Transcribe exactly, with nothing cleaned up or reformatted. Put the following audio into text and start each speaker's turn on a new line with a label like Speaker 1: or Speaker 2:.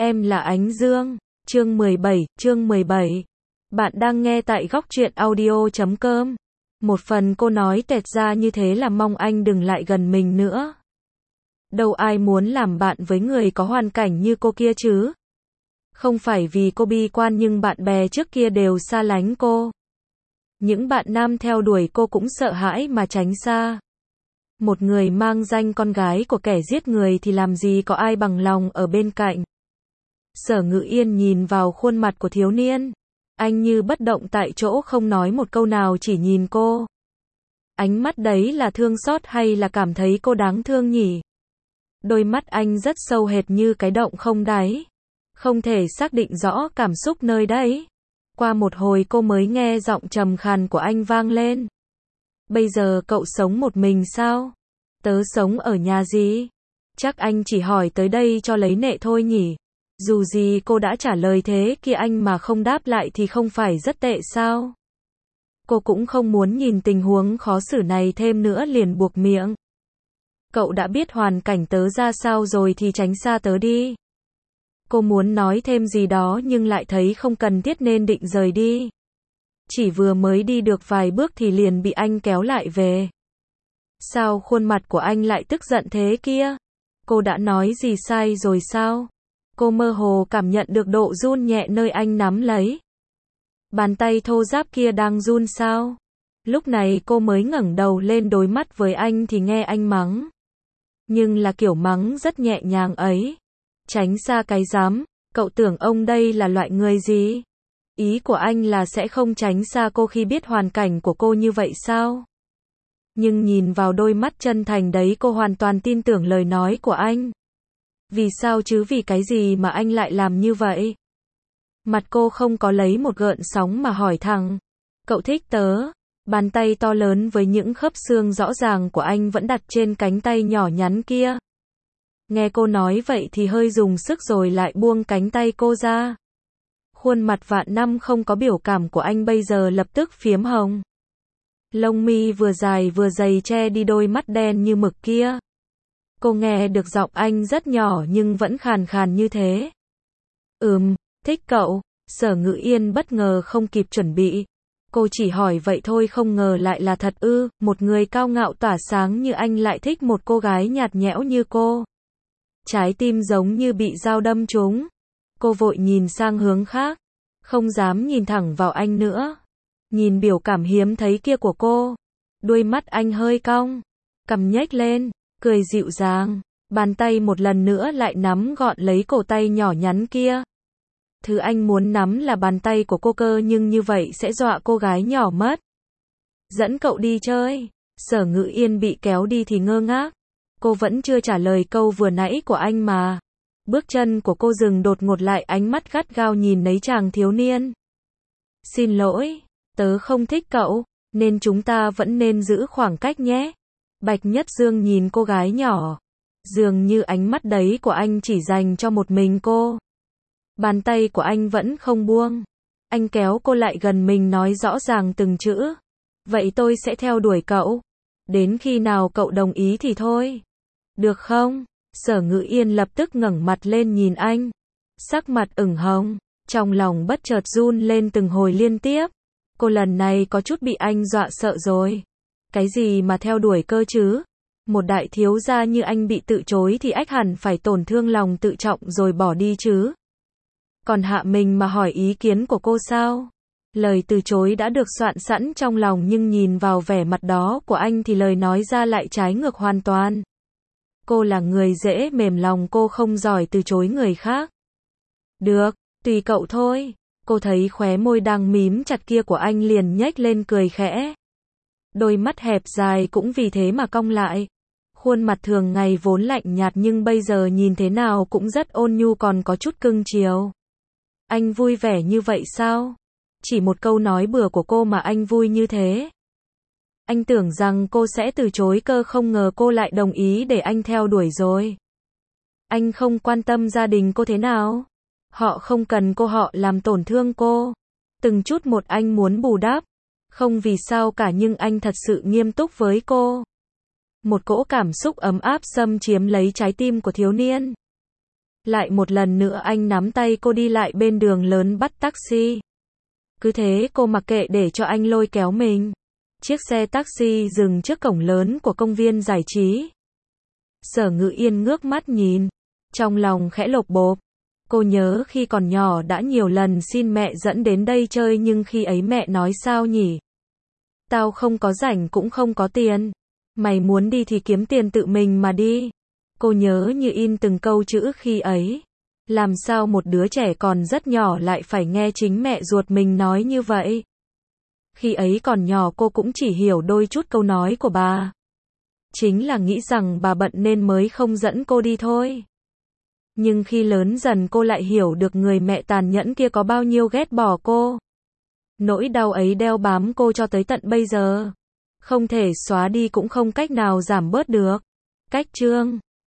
Speaker 1: Em là Ánh Dương. Chương mười bảy, chương mười bảy. Bạn đang nghe tại góc truyện audio chấm com. Một phần cô nói tẹt ra như thế là mong anh đừng lại gần mình nữa. Đâu ai muốn làm bạn với người có hoàn cảnh như cô kia chứ. Không phải vì cô bi quan nhưng bạn bè trước kia đều xa lánh cô. Những bạn nam theo đuổi cô cũng sợ hãi mà tránh xa. Một người mang danh con gái của kẻ giết người thì làm gì có ai bằng lòng ở bên cạnh. Sở Ngự Yên nhìn vào khuôn mặt của thiếu niên. Anh như bất động tại chỗ không nói một câu nào, chỉ nhìn cô. Ánh mắt đấy là thương xót hay là cảm thấy cô đáng thương nhỉ? Đôi mắt anh rất sâu hệt như cái động không đáy. Không thể xác định rõ cảm xúc nơi đấy. Qua một hồi cô mới nghe giọng trầm khàn của anh vang lên. Bây giờ cậu sống một mình sao? Tớ sống ở nhà gì? Chắc anh chỉ hỏi tới đây cho lấy nệ thôi nhỉ? Dù gì cô đã trả lời thế kia anh mà không đáp lại thì không phải rất tệ sao? Cô cũng không muốn nhìn tình huống khó xử này thêm nữa liền buộc miệng. Cậu đã biết hoàn cảnh tớ ra sao rồi thì tránh xa tớ đi. Cô muốn nói thêm gì đó nhưng lại thấy không cần thiết nên định rời đi. Chỉ vừa mới đi được vài bước thì liền bị anh kéo lại về. Sao khuôn mặt của anh lại tức giận thế kia? Cô đã nói gì sai rồi sao? Cô mơ hồ cảm nhận được độ run nhẹ nơi anh nắm lấy. Bàn tay thô ráp kia đang run sao? Lúc này cô mới ngẩng đầu lên đối mắt với anh thì nghe anh mắng. Nhưng là kiểu mắng rất nhẹ nhàng ấy. Tránh xa cái dám, cậu tưởng ông đây là loại người gì? Ý của anh là sẽ không tránh xa cô khi biết hoàn cảnh của cô như vậy sao? Nhưng nhìn vào đôi mắt chân thành đấy cô hoàn toàn tin tưởng lời nói của anh. Vì sao chứ, vì cái gì mà anh lại làm như vậy? Mặt cô không có lấy một gợn sóng mà hỏi thẳng. Cậu thích tớ? Bàn tay to lớn với những khớp xương rõ ràng của anh vẫn đặt trên cánh tay nhỏ nhắn kia. Nghe cô nói vậy thì hơi dùng sức rồi lại buông cánh tay cô ra. Khuôn mặt vạn năm không có biểu cảm của anh bây giờ lập tức phiếm hồng. Lông mi vừa dài vừa dày che đi đôi mắt đen như mực kia. Cô nghe được giọng anh rất nhỏ nhưng vẫn khàn khàn như thế. Ừm, thích cậu. Sở Ngự Yên bất ngờ không kịp chuẩn bị. Cô chỉ hỏi vậy thôi không ngờ lại là thật ư, một người cao ngạo tỏa sáng như anh lại thích một cô gái nhạt nhẽo như cô. Trái tim giống như bị dao đâm trúng. Cô vội nhìn sang hướng khác. Không dám nhìn thẳng vào anh nữa. Nhìn biểu cảm hiếm thấy kia của cô. Đuôi mắt anh hơi cong. Cằm nhếch lên. Cười dịu dàng. Bàn tay một lần nữa lại nắm gọn lấy cổ tay nhỏ nhắn kia. Thứ anh muốn nắm là bàn tay của cô cơ nhưng như vậy sẽ dọa cô gái nhỏ mất. Dẫn cậu đi chơi. Sở Ngự Yên bị kéo đi thì ngơ ngác. Cô vẫn chưa trả lời câu vừa nãy của anh mà. Bước chân của cô dừng đột ngột lại, ánh mắt gắt gao nhìn lấy chàng thiếu niên. Xin lỗi, tớ không thích cậu, nên chúng ta vẫn nên giữ khoảng cách nhé. Bạch Nhất Dương nhìn cô gái nhỏ. Dường như ánh mắt đấy của anh chỉ dành cho một mình cô. Bàn tay của anh vẫn không buông. Anh kéo cô lại gần mình nói rõ ràng từng chữ. Vậy tôi sẽ theo đuổi cậu. Đến khi nào cậu đồng ý thì thôi. Được không? Sở Ngự Yên lập tức ngẩng mặt lên nhìn anh. Sắc mặt ửng hồng. Trong lòng bất chợt run lên từng hồi liên tiếp. Cô lần này có chút bị anh dọa sợ rồi. Cái gì mà theo đuổi cơ chứ? Một đại thiếu gia như anh bị từ chối thì ách hẳn phải tổn thương lòng tự trọng rồi bỏ đi chứ. Còn hạ mình mà hỏi ý kiến của cô sao? Lời từ chối đã được soạn sẵn trong lòng nhưng nhìn vào vẻ mặt đó của anh thì lời nói ra lại trái ngược hoàn toàn. Cô là người dễ mềm lòng, cô không giỏi từ chối người khác. Được, tùy cậu thôi. Cô thấy khóe môi đang mím chặt kia của anh liền nhếch lên cười khẽ. Đôi mắt hẹp dài cũng vì thế mà cong lại. Khuôn mặt thường ngày vốn lạnh nhạt nhưng bây giờ nhìn thế nào cũng rất ôn nhu còn có chút cưng chiều. Anh vui vẻ như vậy sao? Chỉ một câu nói bừa của cô mà anh vui như thế. Anh tưởng rằng cô sẽ từ chối cơ, không ngờ cô lại đồng ý để anh theo đuổi rồi. Anh không quan tâm gia đình cô thế nào? Họ không cần cô, họ làm tổn thương cô. Từng chút một anh muốn bù đắp. Không vì sao cả nhưng anh thật sự nghiêm túc với cô. Một cỗ cảm xúc ấm áp xâm chiếm lấy trái tim của thiếu niên. Lại một lần nữa anh nắm tay cô đi lại bên đường lớn bắt taxi. Cứ thế cô mặc kệ để cho anh lôi kéo mình. Chiếc xe taxi dừng trước cổng lớn của công viên giải trí. Sở Ngự Yên ngước mắt nhìn, trong lòng khẽ lột bột. Cô nhớ khi còn nhỏ đã nhiều lần xin mẹ dẫn đến đây chơi nhưng khi ấy mẹ nói sao nhỉ? Tao không có rảnh cũng không có tiền. Mày muốn đi thì kiếm tiền tự mình mà đi. Cô nhớ như in từng câu chữ khi ấy. Làm sao một đứa trẻ còn rất nhỏ lại phải nghe chính mẹ ruột mình nói như vậy? Khi ấy còn nhỏ cô cũng chỉ hiểu đôi chút câu nói của bà. Chính là nghĩ rằng bà bận nên mới không dẫn cô đi thôi. Nhưng khi lớn dần cô lại hiểu được người mẹ tàn nhẫn kia có bao nhiêu ghét bỏ cô. Nỗi đau ấy đeo bám cô cho tới tận bây giờ. Không thể xóa đi cũng không cách nào giảm bớt được. Cách chương